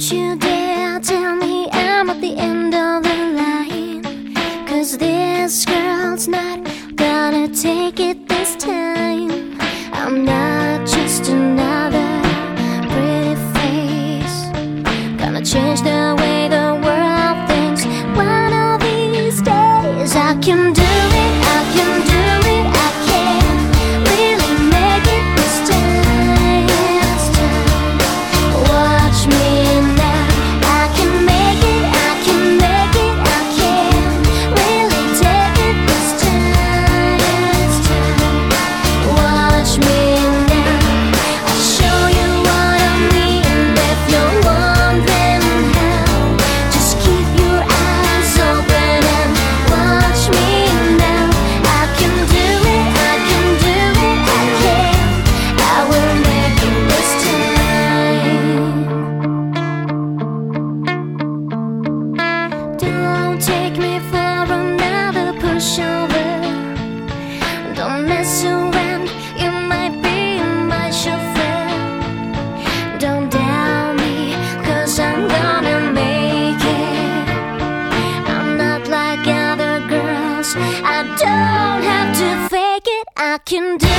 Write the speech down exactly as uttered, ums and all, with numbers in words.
Don't you dare tell me I'm at the end of the line, 'cause this girl's not gonna take it this time. I'm not just another pretty face, gonna change the way the world thinks. One of these days I can do it, I can do it, I can really make it this time. This time. Watch me now, I can make it, I can make it, I can really take it this time. This time. Watch me now, I'll show you what I mean. If you're wondering how, just keep your eyes open and watch me now. I can do it, I can do it, I can. I will make it this time. Don't take me for another pushover. Don't mess around, you might be my chauffeur. Don't doubt me, 'cause I'm gonna make it. I'm not like other girls, I don't have to fake it. I can do